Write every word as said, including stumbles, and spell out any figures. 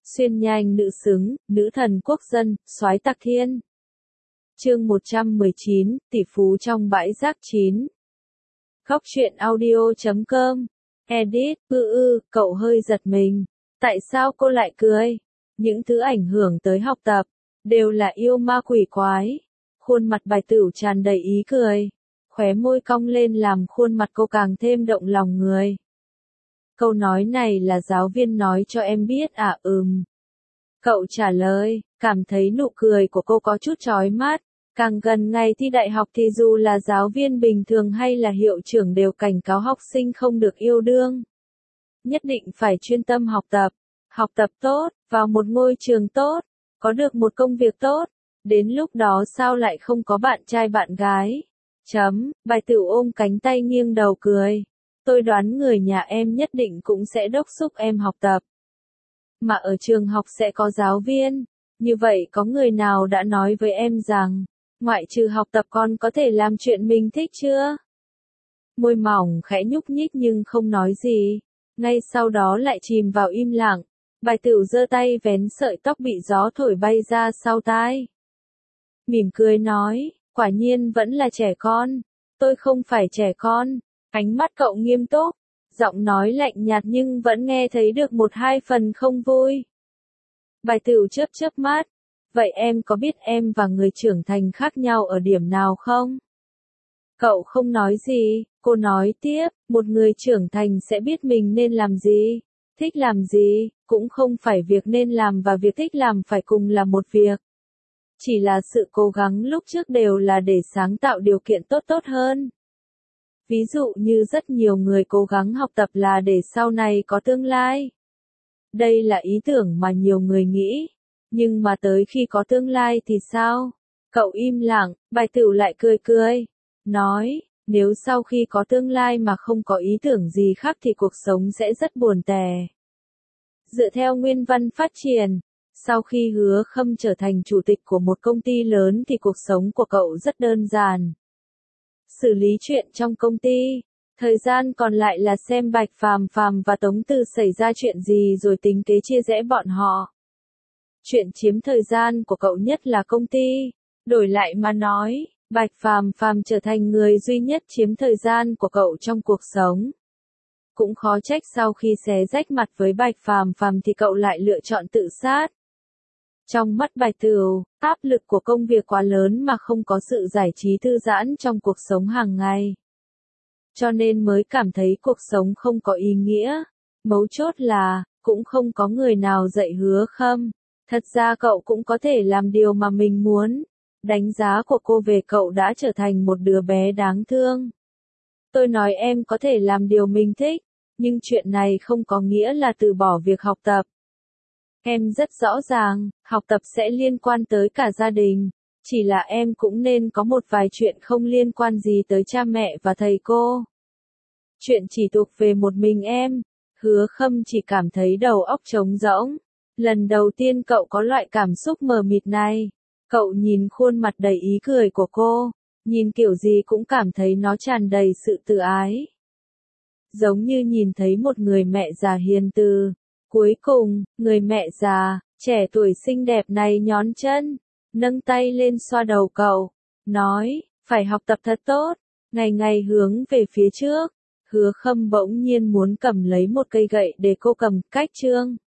Xuyên nhanh nữ xứng, nữ thần quốc dân, soái tạc thiên. Chương một trăm mười chín, tỷ phú trong bãi rác chín. Khóc chuyện audio chấm com. Edit, ư ư, cậu hơi giật mình. Tại sao cô lại cười? Những thứ ảnh hưởng tới học tập, đều là yêu ma quỷ quái. Khuôn mặt Bài Tửu tràn đầy ý cười. Khóe môi cong lên làm khuôn mặt cô càng thêm động lòng người. Câu nói này là giáo viên nói cho em biết à? Ừm. Cậu trả lời, cảm thấy nụ cười của cô có chút chói mắt. Càng gần ngày thi đại học thì dù là giáo viên bình thường hay là hiệu trưởng đều cảnh cáo học sinh không được yêu đương. Nhất định phải chuyên tâm học tập, học tập tốt, vào một ngôi trường tốt, có được một công việc tốt. Đến lúc đó sao lại không có bạn trai bạn gái? Chấm, Bài Tửu ôm cánh tay nghiêng đầu cười. Tôi đoán người nhà em nhất định cũng sẽ đốc thúc em học tập. Mà ở trường học sẽ có giáo viên. Như vậy có người nào đã nói với em rằng, ngoại trừ học tập con có thể làm chuyện mình thích chưa? Môi mỏng khẽ nhúc nhích nhưng không nói gì. Ngay sau đó lại chìm vào im lặng. Bài Tửu giơ tay vén sợi tóc bị gió thổi bay ra sau tai. Mỉm cười nói, quả nhiên vẫn là trẻ con. Tôi không phải trẻ con. Ánh mắt cậu nghiêm túc, giọng nói lạnh nhạt nhưng vẫn nghe thấy được một hai phần không vui. Bài Tửu chớp chớp mắt, vậy em có biết em và người trưởng thành khác nhau ở điểm nào không? Cậu không nói gì, cô nói tiếp, một người trưởng thành sẽ biết mình nên làm gì, thích làm gì, cũng không phải việc nên làm và việc thích làm phải cùng là một việc. Chỉ là sự cố gắng lúc trước đều là để sáng tạo điều kiện tốt tốt hơn. Ví dụ như rất nhiều người cố gắng học tập là để sau này có tương lai. Đây là ý tưởng mà nhiều người nghĩ. Nhưng mà tới khi có tương lai thì sao? Cậu im lặng, Bài Tửu lại cười cười. Nói, nếu sau khi có tương lai mà không có ý tưởng gì khác thì cuộc sống sẽ rất buồn tẻ. Dựa theo nguyên văn phát triển, sau khi Hứa Khâm trở thành chủ tịch của một công ty lớn thì cuộc sống của cậu rất đơn giản. Xử lý chuyện trong công ty, thời gian còn lại là xem Bạch Phàm Phàm và Tống Từ xảy ra chuyện gì rồi tính kế chia rẽ bọn họ. Chuyện chiếm thời gian của cậu nhất là công ty. Đổi lại mà nói, Bạch Phàm Phàm trở thành người duy nhất chiếm thời gian của cậu trong cuộc sống. Cũng khó trách sau khi xé rách mặt với Bạch Phàm Phàm thì cậu lại lựa chọn tự sát. Trong mắt Bài Tửu, áp lực của công việc quá lớn mà không có sự giải trí thư giãn trong cuộc sống hàng ngày. Cho nên mới cảm thấy cuộc sống không có ý nghĩa. Mấu chốt là, cũng không có người nào dạy Hứa Khâm. Thật ra cậu cũng có thể làm điều mà mình muốn. Đánh giá của cô về cậu đã trở thành một đứa bé đáng thương. Tôi nói em có thể làm điều mình thích, nhưng chuyện này không có nghĩa là từ bỏ việc học tập. Em rất rõ ràng, học tập sẽ liên quan tới cả gia đình, chỉ là em cũng nên có một vài chuyện không liên quan gì tới cha mẹ và thầy cô. Chuyện chỉ thuộc về một mình em. Hứa Khâm chỉ cảm thấy đầu óc trống rỗng. Lần đầu tiên cậu có loại cảm xúc mờ mịt này. Cậu nhìn khuôn mặt đầy ý cười của cô, nhìn kiểu gì cũng cảm thấy nó tràn đầy sự tự ái. Giống như nhìn thấy một người mẹ già hiền từ. Cuối cùng, người mẹ già, trẻ tuổi xinh đẹp này nhón chân, nâng tay lên xoa đầu cậu, nói, phải học tập thật tốt, ngày ngày hướng về phía trước. Hứa Khâm bỗng nhiên muốn cầm lấy một cây gậy để cô cầm, cách chương.